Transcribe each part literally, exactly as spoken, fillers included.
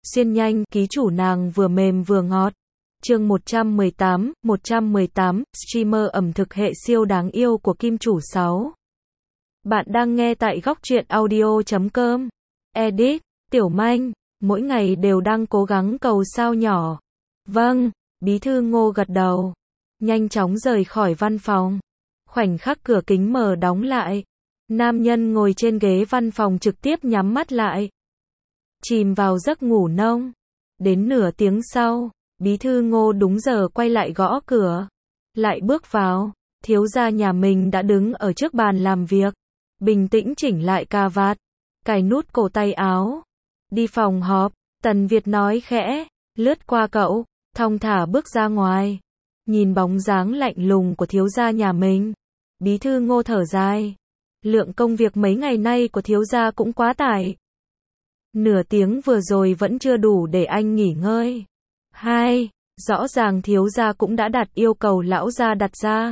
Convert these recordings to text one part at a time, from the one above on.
xuyên nhanh, ký chủ nàng vừa mềm vừa ngọt. Chương một trăm mười tám, một trăm mười tám, streamer ẩm thực hệ siêu đáng yêu của Kim Chủ sáu. Bạn đang nghe tại góc truyện audio chấm com. Edit, Tiểu Manh, mỗi ngày đều đang cố gắng cầu sao nhỏ. Vâng, bí thư Ngô gật đầu. Nhanh chóng rời khỏi văn phòng. Khoảnh khắc cửa kính mở đóng lại. Nam nhân ngồi trên ghế văn phòng trực tiếp nhắm mắt lại. Chìm vào giấc ngủ nông. Đến nửa tiếng sau, bí thư Ngô đúng giờ quay lại gõ cửa. Lại bước vào, thiếu gia nhà mình đã đứng ở trước bàn làm việc. Bình tĩnh chỉnh lại cà vạt, cài nút cổ tay áo. Đi phòng họp, Tần Việt nói khẽ, lướt qua cậu, thong thả bước ra ngoài. Nhìn bóng dáng lạnh lùng của thiếu gia nhà mình, bí thư Ngô thở dài. Lượng công việc mấy ngày nay của thiếu gia cũng quá tải. Nửa tiếng vừa rồi vẫn chưa đủ để anh nghỉ ngơi. Hai, rõ ràng thiếu gia cũng đã đặt yêu cầu lão gia đặt ra.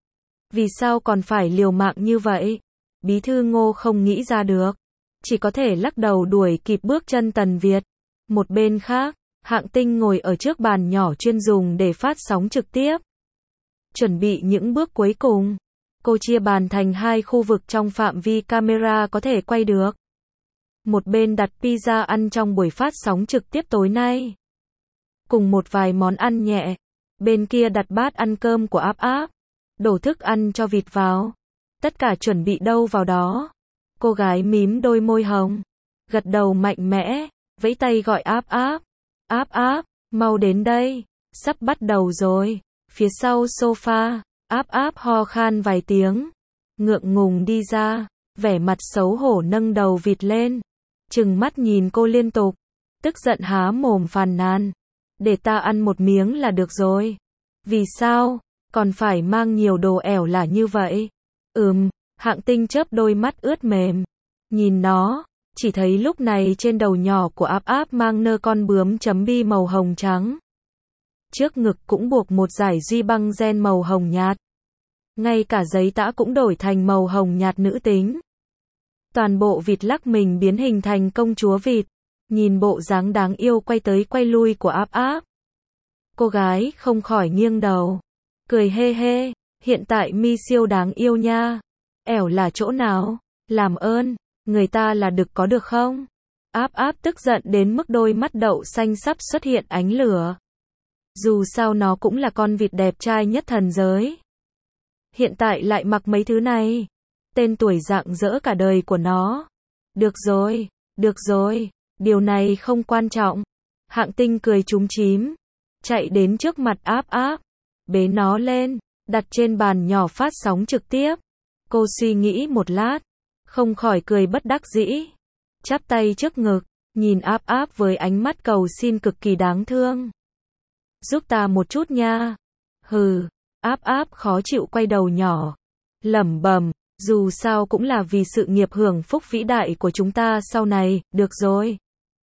Vì sao còn phải liều mạng như vậy? Bí thư Ngô không nghĩ ra được. Chỉ có thể lắc đầu đuổi kịp bước chân Tần Việt. Một bên khác, Hạng Tinh ngồi ở trước bàn nhỏ chuyên dùng để phát sóng trực tiếp. Chuẩn bị những bước cuối cùng. Cô chia bàn thành hai khu vực trong phạm vi camera có thể quay được. Một bên đặt pizza ăn trong buổi phát sóng trực tiếp tối nay. Cùng một vài món ăn nhẹ. Bên kia đặt bát ăn cơm của Áp Áp. Đổ thức ăn cho vịt vào. Tất cả chuẩn bị đâu vào đó. Cô gái mím đôi môi hồng. Gật đầu mạnh mẽ. Vẫy tay gọi Áp Áp. Áp Áp, mau đến đây. Sắp bắt đầu rồi. Phía sau sofa, Áp Áp ho khan vài tiếng. Ngượng ngùng đi ra. Vẻ mặt xấu hổ nâng đầu vịt lên. Trừng mắt nhìn cô liên tục. Tức giận há mồm phàn nàn. Để ta ăn một miếng là được rồi. Vì sao? Còn phải mang nhiều đồ ẻo lả như vậy? Ừm, Hạng Tinh chớp đôi mắt ướt mềm. Nhìn nó, chỉ thấy lúc này trên đầu nhỏ của Áp Áp mang nơ con bướm chấm bi màu hồng trắng. Trước ngực cũng buộc một dải duy băng gen màu hồng nhạt. Ngay cả giấy tã cũng đổi thành màu hồng nhạt nữ tính. Toàn bộ vịt lắc mình biến hình thành công chúa vịt. Nhìn bộ dáng đáng yêu quay tới quay lui của Áp Áp. Cô gái không khỏi nghiêng đầu. Cười hê hê, hiện tại mi siêu đáng yêu nha. Ẻo là chỗ nào? Làm ơn, người ta là đực có được không? Áp Áp tức giận đến mức đôi mắt đậu xanh sắp xuất hiện ánh lửa. Dù sao nó cũng là con vịt đẹp trai nhất thần giới. Hiện tại lại mặc mấy thứ này. Tên tuổi rạng rỡ cả đời của nó. Được rồi, được rồi, điều này không quan trọng. Hạng Tinh cười chúm chím. Chạy đến trước mặt Áp Áp. Bế nó lên, đặt trên bàn nhỏ phát sóng trực tiếp. Cô suy nghĩ một lát. Không khỏi cười bất đắc dĩ. Chắp tay trước ngực, nhìn Áp Áp với ánh mắt cầu xin cực kỳ đáng thương. Giúp ta một chút nha. Hừ, Áp Áp khó chịu quay đầu nhỏ. Lẩm bẩm, dù sao cũng là vì sự nghiệp hưởng phúc vĩ đại của chúng ta sau này, được rồi.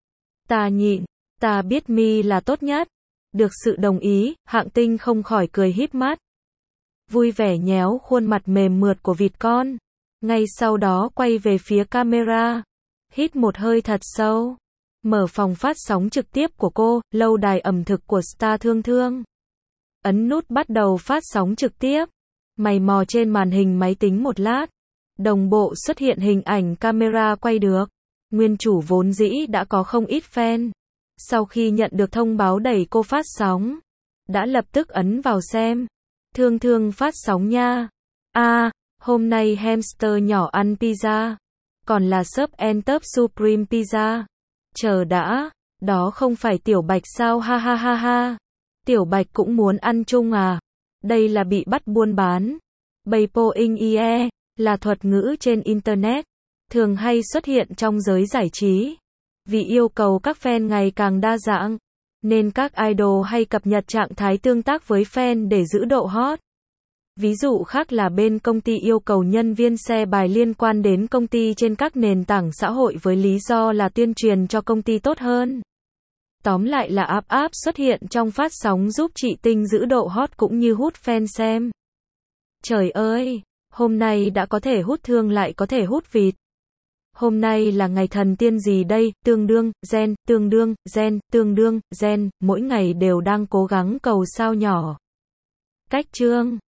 Ta nhịn, ta biết mi là tốt nhất. Được sự đồng ý, Hạng Tinh không khỏi cười híp mắt. Vui vẻ nhéo khuôn mặt mềm mượt của vịt con. Ngay sau đó quay về phía camera. Hít một hơi thật sâu. Mở phòng phát sóng trực tiếp của cô, lâu đài ẩm thực của Star Thương Thương. Ấn nút bắt đầu phát sóng trực tiếp. Mày mò trên màn hình máy tính một lát. Đồng bộ xuất hiện hình ảnh camera quay được. Nguyên chủ vốn dĩ đã có không ít fan. Sau khi nhận được thông báo đẩy cô phát sóng, đã lập tức ấn vào xem. Thương Thương phát sóng nha. A, à, hôm nay hamster nhỏ ăn pizza. Còn là sub and top supreme pizza. Chờ đã, đó không phải Tiểu Bạch sao ha ha ha ha. Tiểu Bạch cũng muốn ăn chung à. Đây là bị bắt buôn bán. Baypoing ie, là thuật ngữ trên Internet. Thường hay xuất hiện trong giới giải trí. Vì yêu cầu các fan ngày càng đa dạng, nên các idol hay cập nhật trạng thái tương tác với fan để giữ độ hot. Ví dụ khác là bên công ty yêu cầu nhân viên share bài liên quan đến công ty trên các nền tảng xã hội với lý do là tuyên truyền cho công ty tốt hơn. Tóm lại là Áp Áp xuất hiện trong phát sóng giúp chị Tinh giữ độ hot cũng như hút fan xem. Trời ơi, hôm nay đã có thể hút thương lại có thể hút vịt. Hôm nay là ngày thần tiên gì đây, tương đương, gen, tương đương, gen, tương đương, gen, mỗi ngày đều đang cố gắng cầu sao nhỏ. Cách chương